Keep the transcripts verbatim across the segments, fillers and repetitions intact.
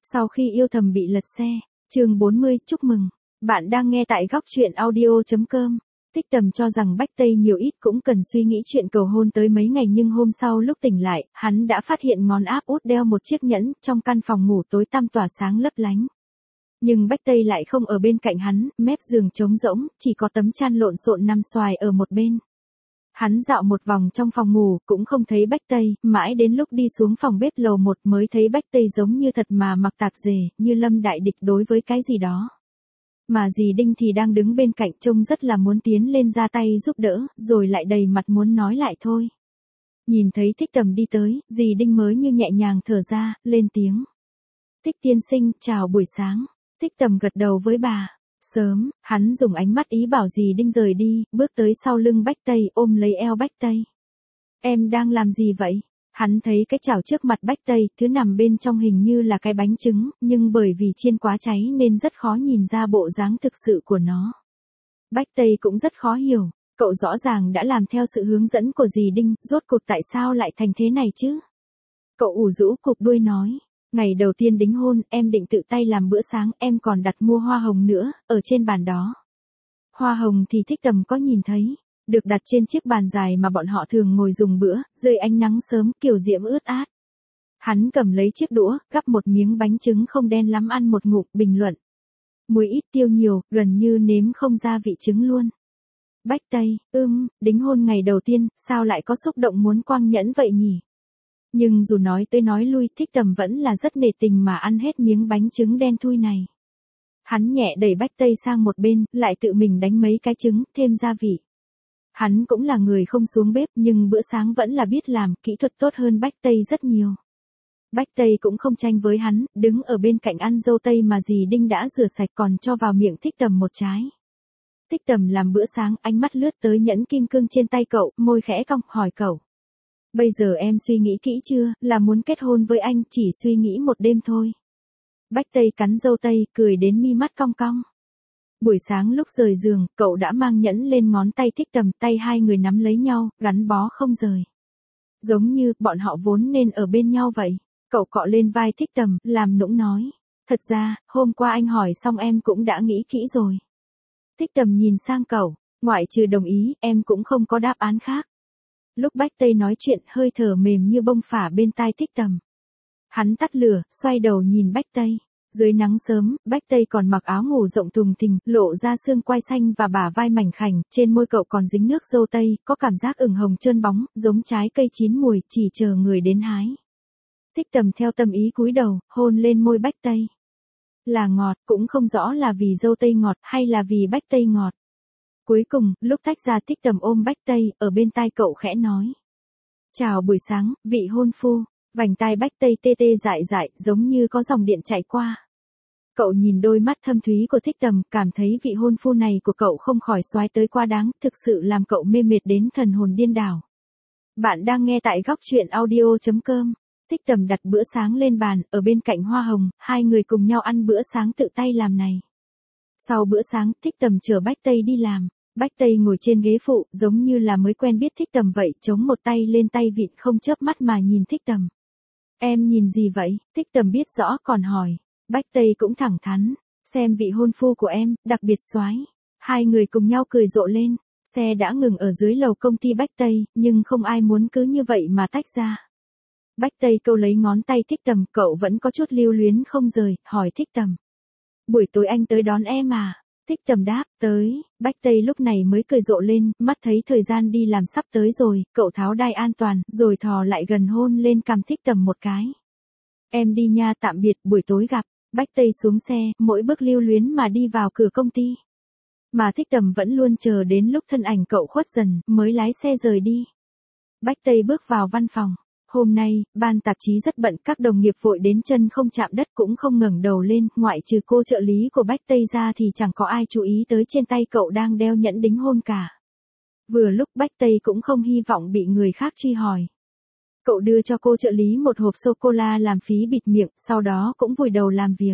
Sau khi yêu thầm bị lật xe, chương bốn mươi, chúc mừng. Bạn đang nghe tại góc truyện audio chấm com. Thích Tầm cho rằng Bách Tây nhiều ít cũng cần suy nghĩ chuyện cầu hôn tới mấy ngày, nhưng hôm sau lúc tỉnh lại, hắn đã phát hiện ngón áp út đeo một chiếc nhẫn trong căn phòng ngủ tối tăm tỏa sáng lấp lánh. Nhưng Bách Tây lại không ở bên cạnh hắn, mép giường trống rỗng, chỉ có tấm chăn lộn xộn nằm xoài ở một bên. Hắn dạo một vòng trong phòng ngủ, cũng không thấy Bách Tây, mãi đến lúc đi xuống phòng bếp lầu một mới thấy Bách Tây giống như thật mà mặc tạp dề, như lâm đại địch đối với cái gì đó. Mà dì Đinh thì đang đứng bên cạnh trông rất là muốn tiến lên ra tay giúp đỡ, rồi lại đầy mặt muốn nói lại thôi. Nhìn thấy Thích Tầm đi tới, dì Đinh mới như nhẹ nhàng thở ra, lên tiếng. Thích tiên sinh, chào buổi sáng. Thích Tầm gật đầu với bà. Sớm, hắn dùng ánh mắt ý bảo dì Đinh rời đi, bước tới sau lưng Bách Tây ôm lấy eo Bách Tây. Em đang làm gì vậy? Hắn thấy cái chảo trước mặt Bách Tây, thứ nằm bên trong hình như là cái bánh trứng, nhưng bởi vì chiên quá cháy nên rất khó nhìn ra bộ dáng thực sự của nó. Bách Tây cũng rất khó hiểu, cậu rõ ràng đã làm theo sự hướng dẫn của dì Đinh, rốt cuộc tại sao lại thành thế này chứ? Cậu ủ rũ cụp đuôi nói. Ngày đầu tiên đính hôn, em định tự tay làm bữa sáng, em còn đặt mua hoa hồng nữa, ở trên bàn đó. Hoa hồng thì Thích Tầm có nhìn thấy, được đặt trên chiếc bàn dài mà bọn họ thường ngồi dùng bữa, dưới ánh nắng sớm, kiểu diễm ướt át. Hắn cầm lấy chiếc đũa, gắp một miếng bánh trứng không đen lắm ăn một ngụm, bình luận. Muối ít tiêu nhiều, gần như nếm không ra vị trứng luôn. Bách Tây, ưm, đính hôn ngày đầu tiên, sao lại có xúc động muốn quăng nhẫn vậy nhỉ? Nhưng dù nói tới nói lui, Thích Tầm vẫn là rất nể tình mà ăn hết miếng bánh trứng đen thui này. Hắn nhẹ đẩy Bách Tây sang một bên, lại tự mình đánh mấy cái trứng, thêm gia vị. Hắn cũng là người không xuống bếp, nhưng bữa sáng vẫn là biết làm, kỹ thuật tốt hơn Bách Tây rất nhiều. Bách Tây cũng không tranh với hắn, đứng ở bên cạnh ăn dâu tây mà dì Đinh đã rửa sạch còn cho vào miệng Thích Tầm một trái. Thích Tầm làm bữa sáng, ánh mắt lướt tới nhẫn kim cương trên tay cậu, môi khẽ cong, hỏi cậu. Bây giờ em suy nghĩ kỹ chưa, là muốn kết hôn với anh, chỉ suy nghĩ một đêm thôi. Bách Tây cắn dâu tây, cười đến mi mắt cong cong. Buổi sáng lúc rời giường, cậu đã mang nhẫn lên ngón tay Thích Tầm, tay hai người nắm lấy nhau, gắn bó không rời. Giống như, bọn họ vốn nên ở bên nhau vậy. Cậu cọ lên vai Thích Tầm, làm nũng nói. Thật ra, hôm qua anh hỏi xong em cũng đã nghĩ kỹ rồi. Thích Tầm nhìn sang cậu, ngoại trừ đồng ý, em cũng không có đáp án khác. Lúc Bách Tây nói chuyện, hơi thở mềm như bông phả bên tai Thích Tầm. Hắn tắt lửa, xoay đầu nhìn Bách Tây. Dưới nắng sớm, Bách Tây còn mặc áo ngủ rộng thùng thình, lộ ra xương quai xanh và bả vai mảnh khảnh, trên môi cậu còn dính nước dâu tây, có cảm giác ửng hồng trơn bóng, giống trái cây chín mùi, chỉ chờ người đến hái. Thích Tầm theo tâm ý cúi đầu, hôn lên môi Bách Tây. Là ngọt, cũng không rõ là vì dâu tây ngọt hay là vì Bách Tây ngọt. Cuối cùng, lúc tách ra Thích Tầm ôm Bách Tây, ở bên tai cậu khẽ nói. Chào buổi sáng, vị hôn phu. Vành tai Bách Tây tê tê dại dại, giống như có dòng điện chạy qua. Cậu nhìn đôi mắt thâm thúy của Thích Tầm, cảm thấy vị hôn phu này của cậu không khỏi xoái tới quá đáng, thực sự làm cậu mê mệt đến thần hồn điên đảo. Bạn đang nghe tại góc truyện audio chấm com. Thích Tầm đặt bữa sáng lên bàn, ở bên cạnh hoa hồng, hai người cùng nhau ăn bữa sáng tự tay làm này. Sau bữa sáng, Thích Tầm chở Bách Tây đi làm. Bách Tây ngồi trên ghế phụ, giống như là mới quen biết Thích Tầm vậy, chống một tay lên tay vịn không chớp mắt mà nhìn Thích Tầm. Em nhìn gì vậy? Thích Tầm biết rõ còn hỏi. Bách Tây cũng thẳng thắn. Xem vị hôn phu của em, đặc biệt soái. Hai người cùng nhau cười rộ lên. Xe đã ngừng ở dưới lầu công ty Bách Tây, nhưng không ai muốn cứ như vậy mà tách ra. Bách Tây câu lấy ngón tay Thích Tầm, cậu vẫn có chút lưu luyến không rời, hỏi Thích Tầm. Buổi tối anh tới đón em à? Thích Tầm đáp, tới. Bách Tây lúc này mới cười rộ lên, mắt thấy thời gian đi làm sắp tới rồi, cậu tháo đai an toàn, rồi thò lại gần hôn lên cằm Thích Tầm một cái. Em đi nha, tạm biệt, buổi tối gặp. Bách Tây xuống xe, mỗi bước lưu luyến mà đi vào cửa công ty. Mà Thích Tầm vẫn luôn chờ đến lúc thân ảnh cậu khuất dần, mới lái xe rời đi. Bách Tây bước vào văn phòng. Hôm nay, ban tạp chí rất bận, các đồng nghiệp vội đến chân không chạm đất cũng không ngẩng đầu lên, ngoại trừ cô trợ lý của Bách Tây ra thì chẳng có ai chú ý tới trên tay cậu đang đeo nhẫn đính hôn cả. Vừa lúc Bách Tây cũng không hy vọng bị người khác truy hỏi. Cậu đưa cho cô trợ lý một hộp sô-cô-la làm phí bịt miệng, sau đó cũng vùi đầu làm việc.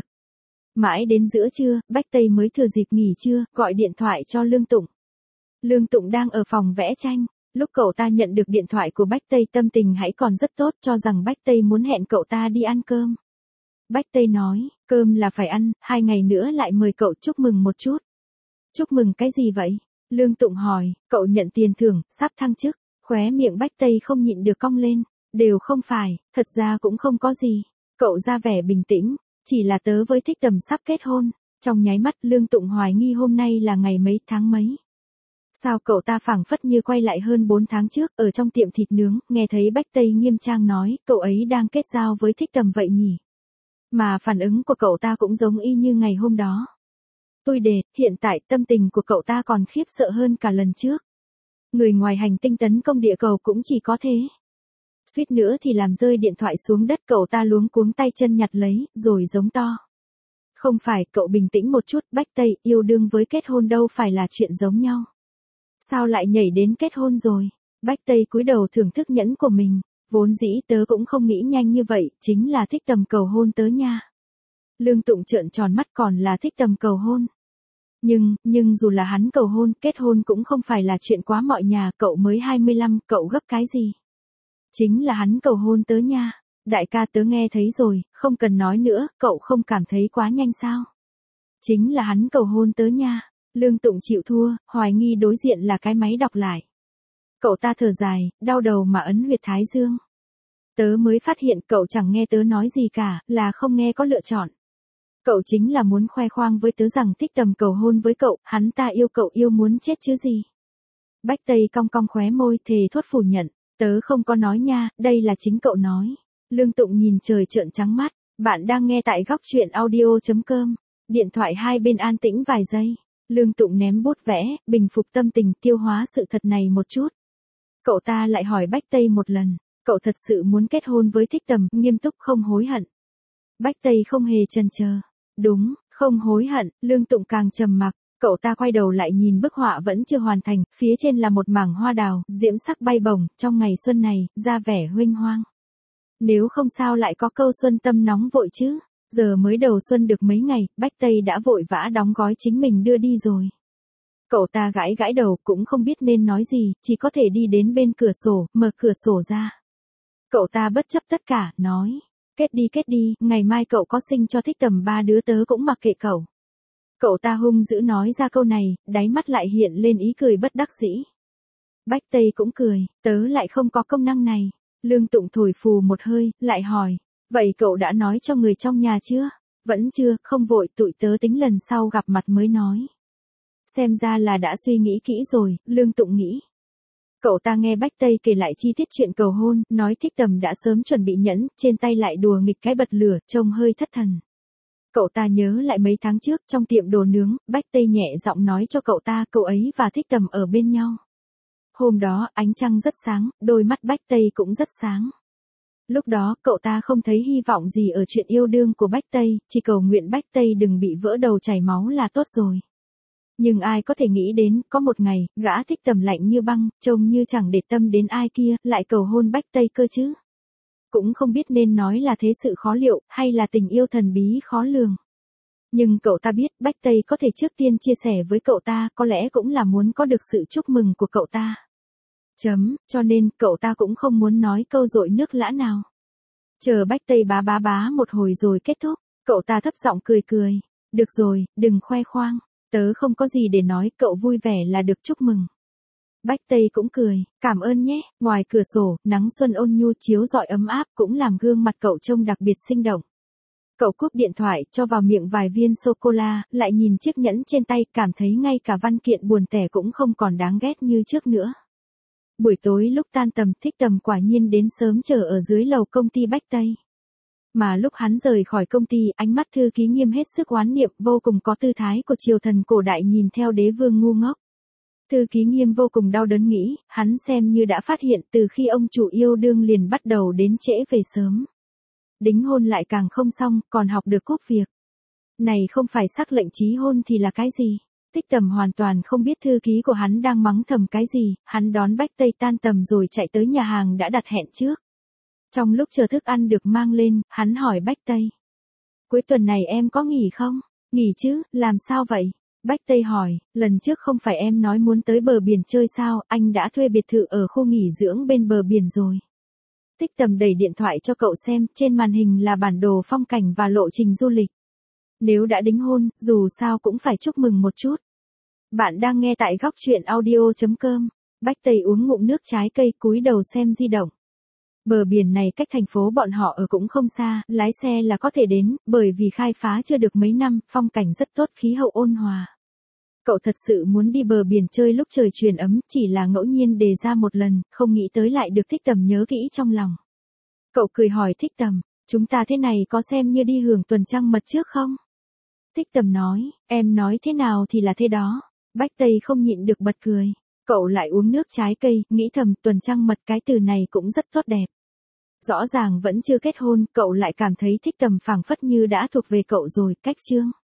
Mãi đến giữa trưa, Bách Tây mới thừa dịp nghỉ trưa, gọi điện thoại cho Lương Tụng. Lương Tụng đang ở phòng vẽ tranh. Lúc cậu ta nhận được điện thoại của Bách Tây tâm tình hãy còn rất tốt, cho rằng Bách Tây muốn hẹn cậu ta đi ăn cơm. Bách Tây nói, cơm là phải ăn, hai ngày nữa lại mời cậu chúc mừng một chút. Chúc mừng cái gì vậy? Lương Tụng hỏi, cậu nhận tiền thưởng, sắp thăng chức. Khóe miệng Bách Tây không nhịn được cong lên. Đều không phải, thật ra cũng không có gì. Cậu ra vẻ bình tĩnh, chỉ là tớ với Thích Tầm sắp kết hôn. Trong nháy mắt Lương Tụng hoài nghi hôm nay là ngày mấy tháng mấy. Sao cậu ta phảng phất như quay lại hơn bốn tháng trước, ở trong tiệm thịt nướng, nghe thấy Bách Tây nghiêm trang nói, cậu ấy đang kết giao với Thích Tầm vậy nhỉ? Mà phản ứng của cậu ta cũng giống y như ngày hôm đó. Tôi đề, hiện tại tâm tình của cậu ta còn khiếp sợ hơn cả lần trước. Người ngoài hành tinh tấn công địa cầu cũng chỉ có thế. Suýt nữa thì làm rơi điện thoại xuống đất, cậu ta luống cuống tay chân nhặt lấy, rồi giống to. Không phải, cậu bình tĩnh một chút, Bách Tây, yêu đương với kết hôn đâu phải là chuyện giống nhau. Sao lại nhảy đến kết hôn rồi? Bách Tây cúi đầu thưởng thức nhẫn của mình, vốn dĩ tớ cũng không nghĩ nhanh như vậy, chính là Thích Tầm cầu hôn tớ nha. Lương Tụng trợn tròn mắt, còn là Thích Tầm cầu hôn. Nhưng, nhưng dù là hắn cầu hôn, kết hôn cũng không phải là chuyện quá mọi nhà, cậu mới hai mươi lăm, cậu gấp cái gì? Chính là hắn cầu hôn tớ nha. Đại ca tớ nghe thấy rồi, không cần nói nữa, cậu không cảm thấy quá nhanh sao? Chính là hắn cầu hôn tớ nha. Lương Tụng chịu thua, hoài nghi đối diện là cái máy đọc lại. Cậu ta thở dài, đau đầu mà ấn huyệt thái dương. Tớ mới phát hiện cậu chẳng nghe tớ nói gì cả, là không nghe có lựa chọn. Cậu chính là muốn khoe khoang với tớ rằng Thích Tầm cầu hôn với cậu, hắn ta yêu cậu yêu muốn chết chứ gì. Bách Tây cong cong khóe môi, thề thốt phủ nhận, tớ không có nói nha, đây là chính cậu nói. Lương Tụng nhìn trời trợn trắng mắt, bạn đang nghe tại góc truyện audio.com. Điện thoại hai bên an tĩnh vài giây. Lương Tụng ném bút vẽ, bình phục tâm tình, tiêu hóa sự thật này một chút. Cậu ta lại hỏi Bách Tây một lần, cậu thật sự muốn kết hôn với Thích Tầm, nghiêm túc không hối hận. Bách Tây không hề chần chờ. Đúng, không hối hận. Lương Tụng càng trầm mặc, cậu ta quay đầu lại nhìn bức họa vẫn chưa hoàn thành, phía trên là một mảng hoa đào, diễm sắc bay bổng, trong ngày xuân này, ra vẻ huênh hoang. Nếu không sao lại có câu xuân tâm nóng vội chứ. Giờ mới đầu xuân được mấy ngày, Bách Tây đã vội vã đóng gói chính mình đưa đi rồi. Cậu ta gãi gãi đầu, cũng không biết nên nói gì, chỉ có thể đi đến bên cửa sổ, mở cửa sổ ra. Cậu ta bất chấp tất cả, nói, kết đi kết đi, ngày mai cậu có sinh cho Thích Tầm ba đứa tớ cũng mặc kệ cậu. Cậu ta hung dữ nói ra câu này, đáy mắt lại hiện lên ý cười bất đắc dĩ. Bách Tây cũng cười, tớ lại không có công năng này. Lương Tụng thổi phù một hơi, lại hỏi, vậy cậu đã nói cho người trong nhà chưa? Vẫn chưa, không vội, tụi tớ tính lần sau gặp mặt mới nói. Xem ra là đã suy nghĩ kỹ rồi, Lương Tụng nghĩ. Cậu ta nghe Bách Tây kể lại chi tiết chuyện cầu hôn, nói Thích Tầm đã sớm chuẩn bị nhẫn, trên tay lại đùa nghịch cái bật lửa, trông hơi thất thần. Cậu ta nhớ lại mấy tháng trước, trong tiệm đồ nướng, Bách Tây nhẹ giọng nói cho cậu ta, cậu ấy và Thích Tầm ở bên nhau. Hôm đó, ánh trăng rất sáng, đôi mắt Bách Tây cũng rất sáng. Lúc đó, cậu ta không thấy hy vọng gì ở chuyện yêu đương của Bách Tây, chỉ cầu nguyện Bách Tây đừng bị vỡ đầu chảy máu là tốt rồi. Nhưng ai có thể nghĩ đến, có một ngày, gã Thích Tầm lạnh như băng, trông như chẳng để tâm đến ai kia, lại cầu hôn Bách Tây cơ chứ. Cũng không biết nên nói là thế sự khó liệu, hay là tình yêu thần bí khó lường. Nhưng cậu ta biết, Bách Tây có thể trước tiên chia sẻ với cậu ta, có lẽ cũng là muốn có được sự chúc mừng của cậu ta. Chấm, cho nên, cậu ta cũng không muốn nói câu dội nước lã nào. Chờ Bách Tây bá bá bá một hồi rồi kết thúc, cậu ta thấp giọng cười cười. Được rồi, đừng khoe khoang, tớ không có gì để nói, cậu vui vẻ là được, chúc mừng. Bách Tây cũng cười, cảm ơn nhé. Ngoài cửa sổ, nắng xuân ôn nhu chiếu rọi ấm áp cũng làm gương mặt cậu trông đặc biệt sinh động. Cậu cúp điện thoại, cho vào miệng vài viên sô-cô-la, lại nhìn chiếc nhẫn trên tay, cảm thấy ngay cả văn kiện buồn tẻ cũng không còn đáng ghét như trước nữa. Buổi tối lúc tan tầm, Thích Tầm quả nhiên đến sớm chờ ở dưới lầu công ty Bách Tây. Mà lúc hắn rời khỏi công ty, ánh mắt thư ký Nghiêm hết sức oán niệm, vô cùng có tư thái của triều thần cổ đại nhìn theo đế vương ngu ngốc. Thư ký Nghiêm vô cùng đau đớn nghĩ, hắn xem như đã phát hiện từ khi ông chủ yêu đương liền bắt đầu đến trễ về sớm. Đính hôn lại càng không xong, còn học được cúp việc. Này không phải sắc lệnh chí hôn thì là cái gì? Thích Tầm hoàn toàn không biết thư ký của hắn đang mắng thầm cái gì, hắn đón Bách Tây tan tầm rồi chạy tới nhà hàng đã đặt hẹn trước. Trong lúc chờ thức ăn được mang lên, hắn hỏi Bách Tây. Cuối tuần này em có nghỉ không? Nghỉ chứ, làm sao vậy? Bách Tây hỏi, lần trước không phải em nói muốn tới bờ biển chơi sao, anh đã thuê biệt thự ở khu nghỉ dưỡng bên bờ biển rồi. Thích Tầm đẩy điện thoại cho cậu xem, trên màn hình là bản đồ phong cảnh và lộ trình du lịch. Nếu đã đính hôn, dù sao cũng phải chúc mừng một chút. Bạn đang nghe tại góc chuyện audio chấm com. Bách Tây uống ngụm nước trái cây, cúi đầu xem di động. Bờ biển này cách thành phố bọn họ ở cũng không xa, lái xe là có thể đến, bởi vì khai phá chưa được mấy năm, phong cảnh rất tốt, khí hậu ôn hòa. Cậu thật sự muốn đi bờ biển chơi lúc trời chuyển ấm, chỉ là ngẫu nhiên đề ra một lần, không nghĩ tới lại được Thích Tầm nhớ kỹ trong lòng. Cậu cười hỏi Thích Tầm, chúng ta thế này có xem như đi hưởng tuần trăng mật trước không? Thích Tầm nói, em nói thế nào thì là thế đó. Bách Tây không nhịn được bật cười. Cậu lại uống nước trái cây, nghĩ thầm tuần trăng mật cái từ này cũng rất tốt đẹp. Rõ ràng vẫn chưa kết hôn, cậu lại cảm thấy Thích Tầm phảng phất như đã thuộc về cậu rồi, cách chương.